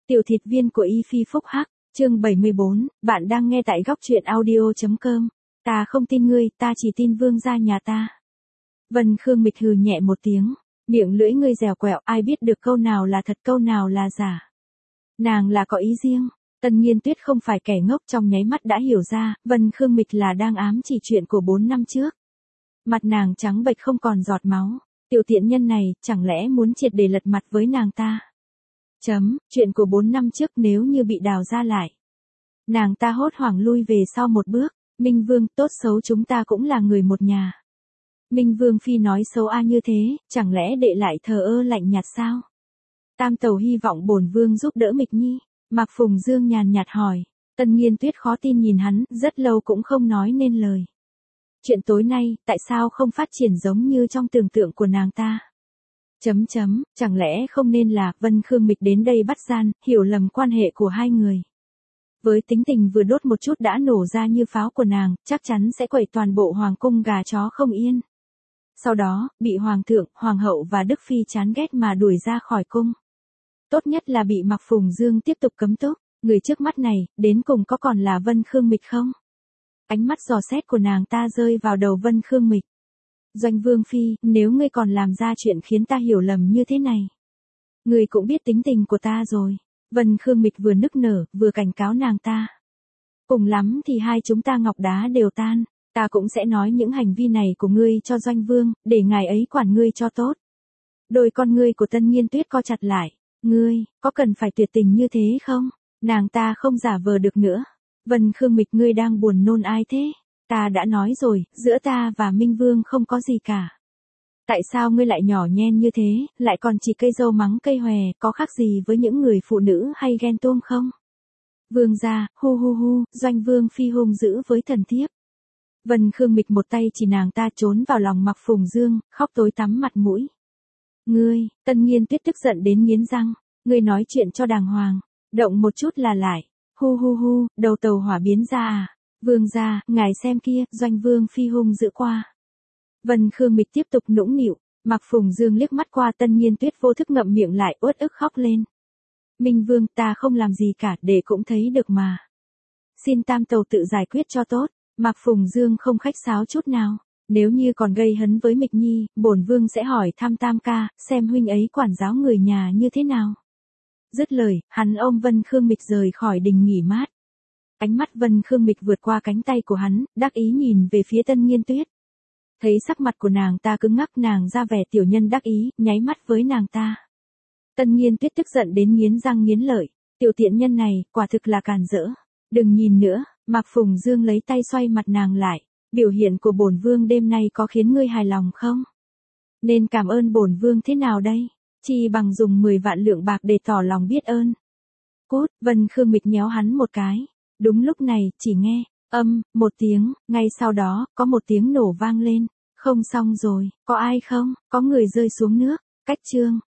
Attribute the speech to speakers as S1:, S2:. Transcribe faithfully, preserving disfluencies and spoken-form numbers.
S1: Tiểu thịt viên của Y Phi Phúc Hắc, chương bảy mươi bốn, bạn đang nghe tại góc truyện audio.com. Ta không tin ngươi, ta chỉ tin vương gia nhà ta. Vân Khương Mịch hừ nhẹ một tiếng, miệng lưỡi ngươi dẻo quẹo, ai biết được câu nào là thật câu nào là giả. Nàng là có ý riêng. Tân Nghiên Tuyết không phải kẻ ngốc, trong nháy mắt đã hiểu ra, Vân Khương Mịch là đang ám chỉ chuyện của bốn năm trước. Mặt nàng trắng bệch không còn giọt máu, tiểu tiện nhân này, chẳng lẽ muốn triệt để lật mặt với nàng ta. Chấm, chuyện của bốn năm trước nếu như bị đào ra lại. Nàng ta hốt hoảng lui về sau một bước, Minh Vương, tốt xấu chúng ta cũng là người một nhà. Minh Vương phi nói xấu a như thế, chẳng lẽ đệ lại thờ ơ lạnh nhạt sao? Tam tẩu hy vọng bổn vương giúp đỡ Mịch Nhi. Mạc Phùng Dương nhàn nhạt hỏi. Tân Nghiên Tuyết khó tin nhìn hắn, rất lâu cũng không nói nên lời. Chuyện tối nay, tại sao không phát triển giống như trong tưởng tượng của nàng ta? Chấm chấm, chẳng lẽ không nên là Vân Khương Mịch đến đây bắt gian, hiểu lầm quan hệ của hai người. Với tính tình vừa đốt một chút đã nổ ra như pháo của nàng, chắc chắn sẽ quẩy toàn bộ hoàng cung gà chó không yên. Sau đó, bị hoàng thượng, hoàng hậu và Đức Phi chán ghét mà đuổi ra khỏi cung. Tốt nhất là bị Mạc Phùng Dương tiếp tục cấm túc, người trước mắt này, đến cùng có còn là Vân Khương Mịch không? Ánh mắt dò xét của nàng ta rơi vào đầu Vân Khương Mịch. Doanh Vương phi, nếu ngươi còn làm ra chuyện khiến ta hiểu lầm như thế này. Ngươi cũng biết tính tình của ta rồi. Vân Khương Mịch vừa nức nở, vừa cảnh cáo nàng ta. Cùng lắm thì hai chúng ta ngọc đá đều tan, ta cũng sẽ nói những hành vi này của ngươi cho Doanh Vương, để ngài ấy quản ngươi cho tốt. Đôi con ngươi của Tân Nghiên Tuyết co chặt lại. Ngươi, có cần phải tuyệt tình như thế không? Nàng ta không giả vờ được nữa. Vân Khương Mịch, ngươi đang buồn nôn ai thế? Ta đã nói rồi, giữa ta và Minh Vương không có gì cả. Tại sao ngươi lại nhỏ nhen như thế, lại còn chỉ cây dâu mắng cây hòe, có khác gì với những người phụ nữ hay ghen tuông không? Vương gia, hu hu hu, Doanh Vương phi hung dữ với thần thiếp. Vân Khương Mịch một tay chỉ nàng ta trốn vào lòng Mạc Phùng Dương, khóc tối tắm mặt mũi. Ngươi, Tân Nghiên Tuyết tức giận đến nghiến răng, ngươi nói chuyện cho đàng hoàng, động một chút là lại, hu hu hu, đầu tàu hỏa biến ra à, vương gia, ngài xem kia, Doanh Vương phi hung dữ qua. Vân Khương Mịch tiếp tục nũng nịu, Mạc Phùng Dương liếc mắt qua Tân Nghiên Tuyết vô thức ngậm miệng lại uất ức khóc lên. Minh Vương, ta không làm gì cả, để cũng thấy được mà. Xin tam tàu tự giải quyết cho tốt, Mạc Phùng Dương không khách sáo chút nào. Nếu như còn gây hấn với Mịch Nhi, bổn vương sẽ hỏi thăm tam ca, xem huynh ấy quản giáo người nhà như thế nào. Dứt lời, hắn ôm Vân Khương Mịch rời khỏi đình nghỉ mát. Ánh mắt Vân Khương Mịch vượt qua cánh tay của hắn, đắc ý nhìn về phía Tân Nghiên Tuyết. Thấy sắc mặt của nàng ta cứng ngắc, nàng ra vẻ tiểu nhân đắc ý, nháy mắt với nàng ta. Tân Nghiên Tuyết tức giận đến nghiến răng nghiến lợi, tiểu tiện nhân này, quả thực là càn rỡ. Đừng nhìn nữa, Mạc Phùng Dương lấy tay xoay mặt nàng lại. Biểu hiện của bổn vương đêm nay có khiến ngươi hài lòng không? Nên cảm ơn bổn vương thế nào đây? Chi bằng dùng mười vạn lượng bạc để tỏ lòng biết ơn. Cút, Vân Khương Mịch nhéo hắn một cái. Đúng lúc này, chỉ nghe, âm, một tiếng, ngay sau đó, có một tiếng nổ vang lên. Không xong rồi, có ai không? Có người rơi xuống nước. Cách chương.